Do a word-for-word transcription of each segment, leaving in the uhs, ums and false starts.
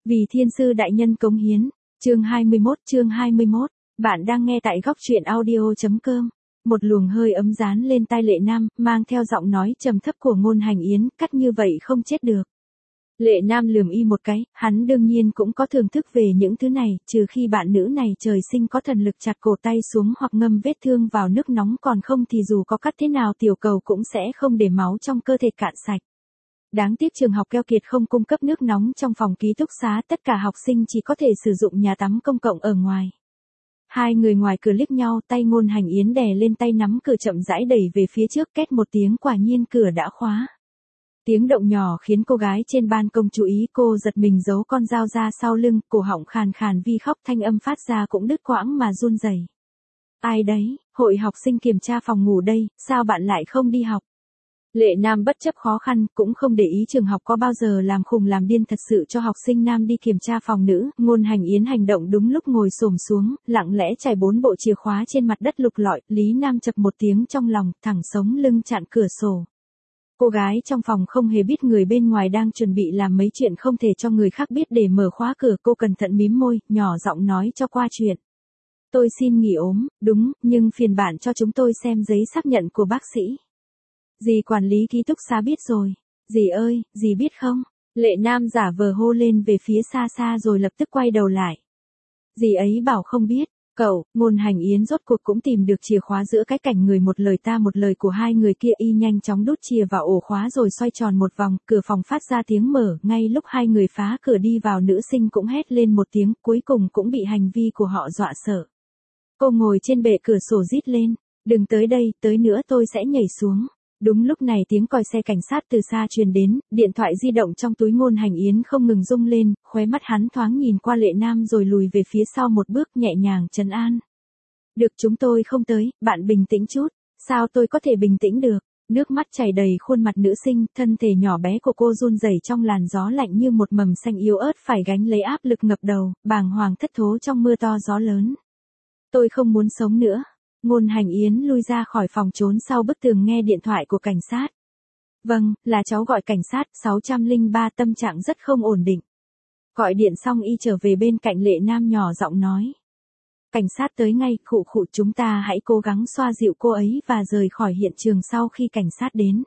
Vì thiên sư đại nhân cống hiến. Chương hai mươi mốt, chương hai mươi mốt. Bạn đang nghe tại góc truyện audio chấm com. Một luồng hơi ấm dán lên tai Lệ Nam, mang theo giọng nói trầm thấp của Ngôn Hành Yến, cắt như vậy không chết được. Lệ Nam lườm y một cái, hắn đương nhiên cũng có thưởng thức về những thứ này, trừ khi bạn nữ này trời sinh có thần lực chặt cổ tay xuống hoặc ngâm vết thương vào nước nóng, còn không thì dù có cắt thế nào tiểu cầu cũng sẽ không để máu trong cơ thể cạn sạch. Đáng tiếc trường học keo kiệt không cung cấp nước nóng trong phòng ký túc xá, tất cả học sinh chỉ có thể sử dụng nhà tắm công cộng ở ngoài. Hai người ngoài cửa liếc nhau, tay Ngôn Hành Yến đè lên tay nắm cửa chậm rãi đẩy về phía trước, két một tiếng, quả nhiên cửa đã khóa. Tiếng động nhỏ khiến cô gái trên ban công chú ý, cô giật mình giấu con dao ra sau lưng, cổ họng khàn khàn vì khóc, thanh âm phát ra cũng đứt quãng mà run rẩy. Ai đấy, hội học sinh kiểm tra phòng ngủ đây, sao bạn lại không đi học? Lệ Nam bất chấp khó khăn, cũng không để ý trường học có bao giờ làm khùng làm điên thật sự cho học sinh nam đi kiểm tra phòng nữ. Ngôn Hành Yến hành động đúng lúc, ngồi xổm xuống, lặng lẽ trải bốn bộ chìa khóa trên mặt đất lục lọi. Lý Nam chập một tiếng trong lòng, thẳng sống lưng chặn cửa sổ. Cô gái trong phòng không hề biết người bên ngoài đang chuẩn bị làm mấy chuyện không thể cho người khác biết để mở khóa cửa. Cô cẩn thận mím môi, nhỏ giọng nói cho qua chuyện. Tôi xin nghỉ ốm, đúng, nhưng phiền bạn cho chúng tôi xem giấy xác nhận của bác sĩ. Dì quản lý ký túc xá biết rồi. Dì ơi, dì biết không? Lệ Nam giả vờ hô lên về phía xa xa rồi lập tức quay đầu lại. Dì ấy bảo không biết. Cậu, Ngôn Hành Yến rốt cuộc cũng tìm được chìa khóa giữa cái cảnh người một lời ta một lời của hai người kia. Y nhanh chóng đút chìa vào ổ khóa rồi xoay tròn một vòng, cửa phòng phát ra tiếng mở. Ngay lúc hai người phá cửa đi vào, nữ sinh cũng hét lên một tiếng, cuối cùng cũng bị hành vi của họ dọa sợ. Cô ngồi trên bệ cửa sổ rít lên, đừng tới đây, tới nữa tôi sẽ nhảy xuống. Đúng lúc này tiếng còi xe cảnh sát từ xa truyền đến, điện thoại di động trong túi Ngôn Hành Yến không ngừng rung lên, khóe mắt hắn thoáng nhìn qua Lệ Nam rồi lùi về phía sau một bước, nhẹ nhàng trấn an. Được, chúng tôi không tới, bạn bình tĩnh chút. Sao tôi có thể bình tĩnh được? Nước mắt chảy đầy khuôn mặt nữ sinh, thân thể nhỏ bé của cô run rẩy trong làn gió lạnh như một mầm xanh yếu ớt phải gánh lấy áp lực ngập đầu, bàng hoàng thất thố trong mưa to gió lớn. Tôi không muốn sống nữa. Ngôn Hành Yến lui ra khỏi phòng trốn sau bức tường, nghe điện thoại của cảnh sát. Vâng, là cháu gọi cảnh sát, sáu không ba, tâm trạng rất không ổn định. Gọi điện xong y trở về bên cạnh Lệ Nam, nhỏ giọng nói. Cảnh sát tới ngay, khụ khụ, chúng ta hãy cố gắng xoa dịu cô ấy và rời khỏi hiện trường sau khi cảnh sát đến.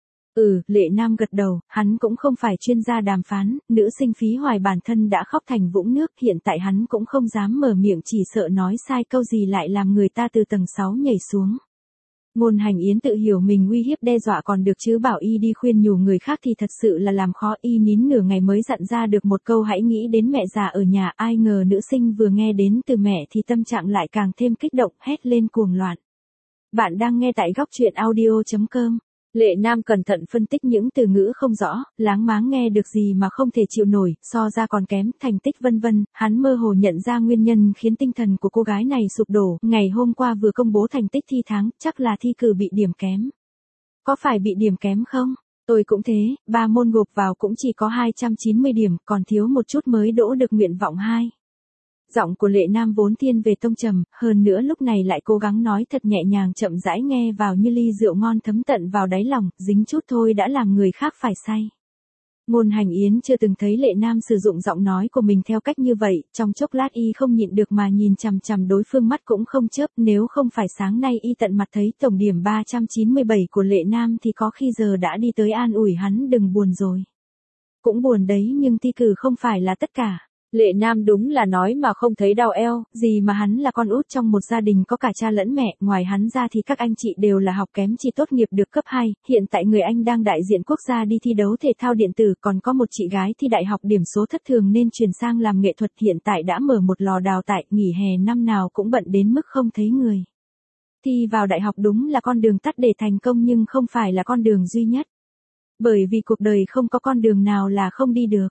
Ừ, Lệ Nam gật đầu, hắn cũng không phải chuyên gia đàm phán, nữ sinh Phí Hoài bản thân đã khóc thành vũng nước, hiện tại hắn cũng không dám mở miệng, chỉ sợ nói sai câu gì lại làm người ta từ tầng sáu nhảy xuống. Ngôn Hành Yến tự hiểu mình uy hiếp đe dọa còn được, chứ bảo y đi khuyên nhủ người khác thì thật sự là làm khó. Y nín nửa ngày mới dặn ra được một câu, hãy nghĩ đến mẹ già ở nhà. Ai ngờ nữ sinh vừa nghe đến từ mẹ thì tâm trạng lại càng thêm kích động, hét lên cuồng loạn. Bạn đang nghe tại góc truyện audio chấm com. Lệ Nam cẩn thận phân tích những từ ngữ không rõ, láng máng nghe được gì mà không thể chịu nổi, so ra còn kém, thành tích vân vân. Hắn mơ hồ nhận ra nguyên nhân khiến tinh thần của cô gái này sụp đổ. Ngày hôm qua vừa công bố thành tích thi tháng, chắc là thi cử bị điểm kém. Có phải bị điểm kém không? Tôi cũng thế, ba môn gộp vào cũng chỉ có hai trăm chín mươi điểm, còn thiếu một chút mới đỗ được nguyện vọng hai. Giọng của Lệ Nam vốn thiên về tông trầm, hơn nữa lúc này lại cố gắng nói thật nhẹ nhàng chậm rãi, nghe vào như ly rượu ngon thấm tận vào đáy lòng, dính chút thôi đã làm người khác phải say. Ngôn Hành Yến chưa từng thấy Lệ Nam sử dụng giọng nói của mình theo cách như vậy, trong chốc lát y không nhịn được mà nhìn chằm chằm đối phương, mắt cũng không chớp. Nếu không phải sáng nay y tận mặt thấy tổng điểm ba trăm chín mươi bảy của Lệ Nam thì có khi giờ đã đi tới an ủi hắn đừng buồn rồi. Cũng buồn đấy, nhưng thi cử không phải là tất cả. Lệ Nam đúng là nói mà không thấy đau eo, gì mà hắn là con út trong một gia đình có cả cha lẫn mẹ, ngoài hắn ra thì các anh chị đều là học kém, chỉ tốt nghiệp được cấp hai, hiện tại người anh đang đại diện quốc gia đi thi đấu thể thao điện tử, còn có một chị gái thi đại học điểm số thất thường nên chuyển sang làm nghệ thuật, hiện tại đã mở một lò đào tại, nghỉ hè năm nào cũng bận đến mức không thấy người. Thi vào đại học đúng là con đường tắt để thành công, nhưng không phải là con đường duy nhất. Bởi vì cuộc đời không có con đường nào là không đi được.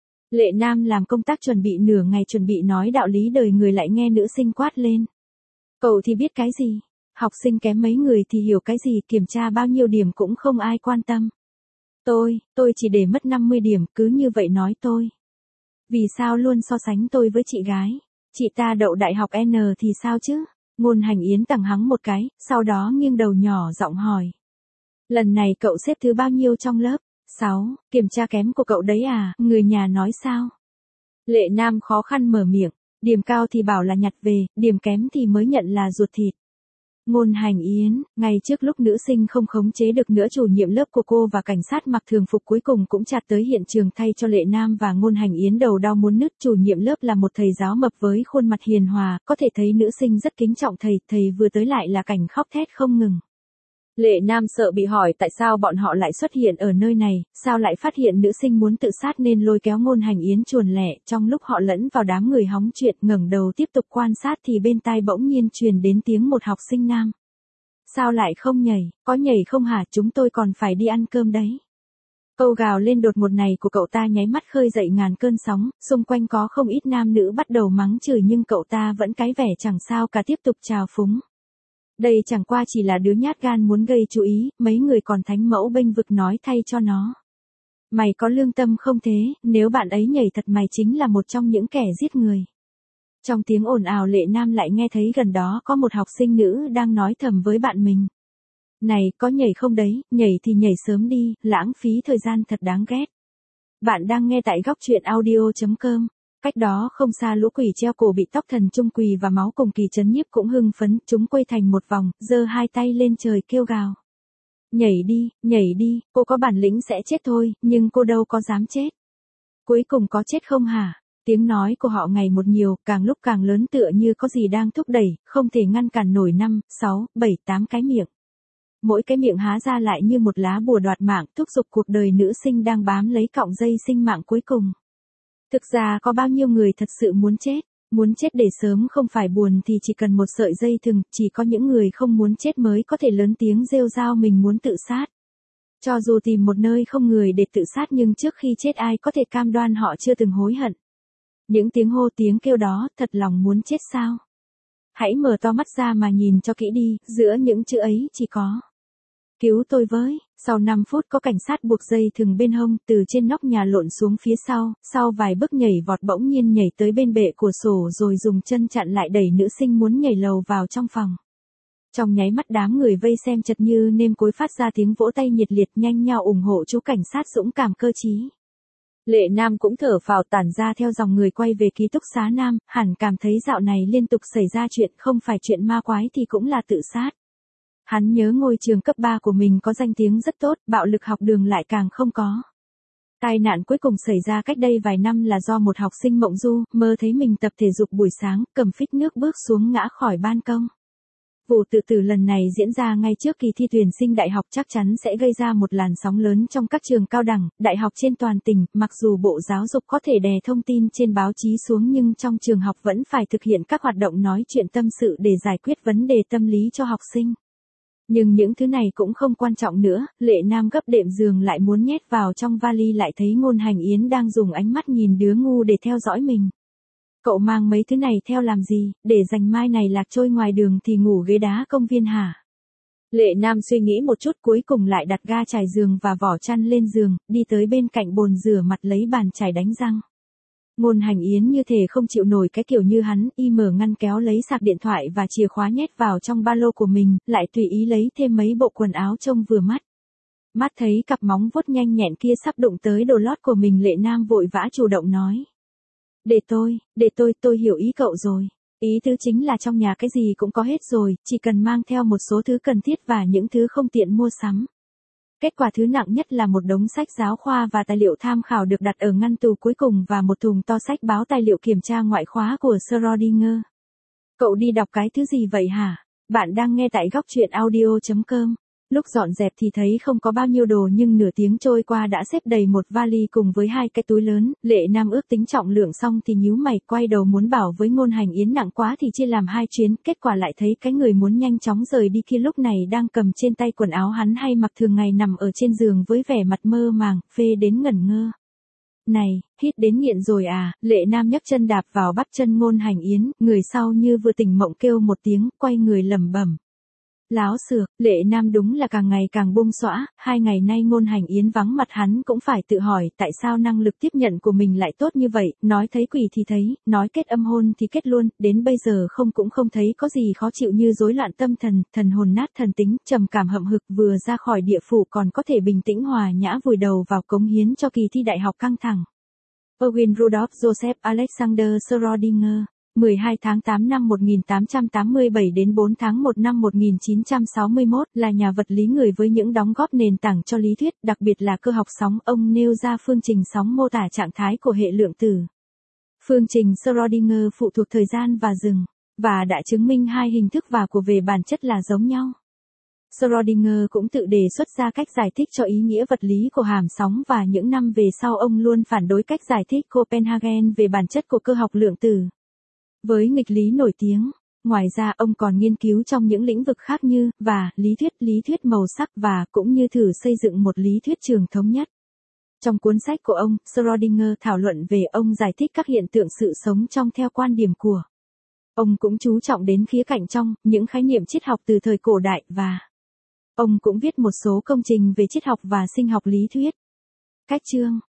Lệ Nam làm công tác chuẩn bị nửa ngày, chuẩn bị nói đạo lý đời người, lại nghe nữ sinh quát lên. Cậu thì biết cái gì? Học sinh kém mấy người thì hiểu cái gì, kiểm tra bao nhiêu điểm cũng không ai quan tâm. Tôi, tôi chỉ để mất năm mươi điểm, cứ như vậy nói tôi. Vì sao luôn so sánh tôi với chị gái? Chị ta đậu đại học N thì sao chứ? Ngôn Hành Yến tằng hắng một cái, sau đó nghiêng đầu nhỏ giọng hỏi. Lần này cậu xếp thứ bao nhiêu trong lớp? sáu, kiểm tra kém của cậu đấy à, người nhà nói sao? Lệ Nam khó khăn mở miệng, điểm cao thì bảo là nhặt về, điểm kém thì mới nhận là ruột thịt. Ngôn Hành Yến, ngay trước lúc nữ sinh không khống chế được nữa chủ nhiệm lớp của cô và cảnh sát mặc thường phục cuối cùng cũng chặt tới hiện trường thay cho Lệ Nam và Ngôn Hành Yến đầu đau muốn nứt. Chủ nhiệm lớp là một thầy giáo mập với khuôn mặt hiền hòa, có thể thấy nữ sinh rất kính trọng thầy, thầy vừa tới lại là cảnh khóc thét không ngừng. Lệ Nam sợ bị hỏi tại sao bọn họ lại xuất hiện ở nơi này, sao lại phát hiện nữ sinh muốn tự sát nên lôi kéo Ngôn Hành Yến chuồn lẻ. Trong lúc họ lẫn vào đám người hóng chuyện ngẩng đầu tiếp tục quan sát thì bên tai bỗng nhiên truyền đến tiếng một học sinh nam. Sao lại không nhảy, có nhảy không hả, chúng tôi còn phải đi ăn cơm đấy. Câu gào lên đột ngột này của cậu ta nháy mắt khơi dậy ngàn cơn sóng, xung quanh có không ít nam nữ bắt đầu mắng chửi nhưng cậu ta vẫn cái vẻ chẳng sao cả tiếp tục trào phúng. Đây chẳng qua chỉ là đứa nhát gan muốn gây chú ý, mấy người còn thánh mẫu bênh vực nói thay cho nó. Mày có lương tâm không thế, nếu bạn ấy nhảy thật mày chính là một trong những kẻ giết người. Trong tiếng ồn ào Lệ Nam lại nghe thấy gần đó có một học sinh nữ đang nói thầm với bạn mình. Này, có nhảy không đấy, nhảy thì nhảy sớm đi, lãng phí thời gian thật đáng ghét. Bạn đang nghe tại góc truyện audio chấm com. Cách đó không xa lũ quỷ treo cổ bị tóc thần trung quỳ và máu cùng kỳ trấn nhiếp cũng hưng phấn, chúng quây thành một vòng, giơ hai tay lên trời kêu gào. Nhảy đi, nhảy đi, cô có bản lĩnh sẽ chết thôi, nhưng cô đâu có dám chết. Cuối cùng có chết không hả? Tiếng nói của họ ngày một nhiều, càng lúc càng lớn tựa như có gì đang thúc đẩy, không thể ngăn cản nổi năm, sáu, bảy, tám cái miệng. Mỗi cái miệng há ra lại như một lá bùa đoạt mạng, thúc giục cuộc đời nữ sinh đang bám lấy cọng dây sinh mạng cuối cùng. Thực ra có bao nhiêu người thật sự muốn chết, muốn chết để sớm không phải buồn thì chỉ cần một sợi dây thừng, chỉ có những người không muốn chết mới có thể lớn tiếng rêu rao mình muốn tự sát. Cho dù tìm một nơi không người để tự sát nhưng trước khi chết ai có thể cam đoan họ chưa từng hối hận. Những tiếng hô tiếng kêu đó, thật lòng muốn chết sao? Hãy mở to mắt ra mà nhìn cho kỹ đi, giữa những chữ ấy chỉ có. Cứu tôi với, sau năm phút có cảnh sát buộc dây thừng bên hông, từ trên nóc nhà lộn xuống phía sau, sau vài bước nhảy vọt bỗng nhiên nhảy tới bên bệ cửa sổ rồi dùng chân chặn lại đẩy nữ sinh muốn nhảy lầu vào trong phòng. Trong nháy mắt đám người vây xem chật như nêm cối phát ra tiếng vỗ tay nhiệt liệt nhanh nhau ủng hộ chú cảnh sát dũng cảm cơ trí. Lệ Nam cũng thở phào tản ra theo dòng người quay về ký túc xá Nam, hẳn cảm thấy dạo này liên tục xảy ra chuyện không phải chuyện ma quái thì cũng là tự sát. Hắn nhớ ngôi trường cấp ba của mình có danh tiếng rất tốt, bạo lực học đường lại càng không có. Tai nạn cuối cùng xảy ra cách đây vài năm là do một học sinh mộng du, mơ thấy mình tập thể dục buổi sáng, cầm phích nước bước xuống ngã khỏi ban công. Vụ tự tử lần này diễn ra ngay trước kỳ thi tuyển sinh đại học chắc chắn sẽ gây ra một làn sóng lớn trong các trường cao đẳng, đại học trên toàn tỉnh, mặc dù Bộ Giáo dục có thể đè thông tin trên báo chí xuống nhưng trong trường học vẫn phải thực hiện các hoạt động nói chuyện tâm sự để giải quyết vấn đề tâm lý cho học sinh. Nhưng những thứ này cũng không quan trọng nữa, Lệ Nam gấp đệm giường lại muốn nhét vào trong vali lại thấy Ngôn Hành Yến đang dùng ánh mắt nhìn đứa ngu để theo dõi mình. Cậu mang mấy thứ này theo làm gì, để dành mai này lạc trôi ngoài đường thì ngủ ghế đá công viên hả? Lệ Nam suy nghĩ một chút cuối cùng lại đặt ga trải giường và vỏ chăn lên giường, đi tới bên cạnh bồn rửa mặt lấy bàn chải đánh răng. Ngôn Hành Yến như thể không chịu nổi cái kiểu như hắn, y mở ngăn kéo lấy sạc điện thoại và chìa khóa nhét vào trong ba lô của mình, lại tùy ý lấy thêm mấy bộ quần áo trông vừa mắt. Mắt thấy cặp móng vuốt nhanh nhẹn kia sắp đụng tới đồ lót của mình, Lệ Nam vội vã chủ động nói. Để tôi, để tôi, tôi hiểu ý cậu rồi. Ý tứ chính là trong nhà cái gì cũng có hết rồi, chỉ cần mang theo một số thứ cần thiết và những thứ không tiện mua sắm. Kết quả thứ nặng nhất là một đống sách giáo khoa và tài liệu tham khảo được đặt ở ngăn tủ cuối cùng và một thùng to sách báo tài liệu kiểm tra ngoại khóa của Schrödinger. Cậu đi đọc cái thứ gì vậy hả? Bạn đang nghe tại góc truyện audio chấm com. Lúc dọn dẹp thì thấy không có bao nhiêu đồ nhưng nửa tiếng trôi qua đã xếp đầy một vali cùng với hai cái túi lớn. Lệ Nam ước tính trọng lượng xong thì nhíu mày quay đầu muốn bảo với Ngôn Hành Yến nặng quá thì chia làm hai chuyến. Kết quả lại thấy cái người muốn nhanh chóng rời đi kia lúc này đang cầm trên tay quần áo hắn hay mặc thường ngày nằm ở trên giường với vẻ mặt mơ màng, phê đến ngẩn ngơ. Này, hít đến nghiện rồi à? Lệ Nam nhấc chân đạp vào bắp chân Ngôn Hành Yến, người sau như vừa tỉnh mộng kêu một tiếng, quay người lẩm bẩm. Láo xược, Lệ Nam đúng là càng ngày càng bung xõa, hai ngày nay Ngôn Hành Yến vắng mặt hắn cũng phải tự hỏi tại sao năng lực tiếp nhận của mình lại tốt như vậy, nói thấy quỷ thì thấy, nói kết âm hôn thì kết luôn, đến bây giờ không cũng không thấy có gì khó chịu như rối loạn tâm thần, thần hồn nát thần tính, trầm cảm hậm hực vừa ra khỏi địa phủ còn có thể bình tĩnh hòa nhã vùi đầu vào cống hiến cho kỳ thi đại học căng thẳng. Erwin Rudolf Joseph Alexander Schrödinger, mười hai tháng tám năm một nghìn tám trăm tám mươi bảy đến bốn tháng một năm một nghìn chín trăm sáu mươi mốt, là nhà vật lý người với những đóng góp nền tảng cho lý thuyết, đặc biệt là cơ học sóng. Ông nêu ra phương trình sóng mô tả trạng thái của hệ lượng tử. Phương trình Schrödinger phụ thuộc thời gian và rừng, và đã chứng minh hai hình thức và của về bản chất là giống nhau. Schrödinger cũng tự đề xuất ra cách giải thích cho ý nghĩa vật lý của hàm sóng, và những năm về sau ông luôn phản đối cách giải thích Copenhagen về bản chất của cơ học lượng tử. Với nghịch lý nổi tiếng, ngoài ra ông còn nghiên cứu trong những lĩnh vực khác như, và, lý thuyết, lý thuyết màu sắc và, cũng như thử xây dựng một lý thuyết trường thống nhất. Trong cuốn sách của ông, Schrödinger thảo luận về ông giải thích các hiện tượng sự sống trong theo quan điểm của. Ông cũng chú trọng đến khía cạnh trong, những khái niệm triết học từ thời cổ đại và ông cũng viết một số công trình về triết học và sinh học lý thuyết. Cách chương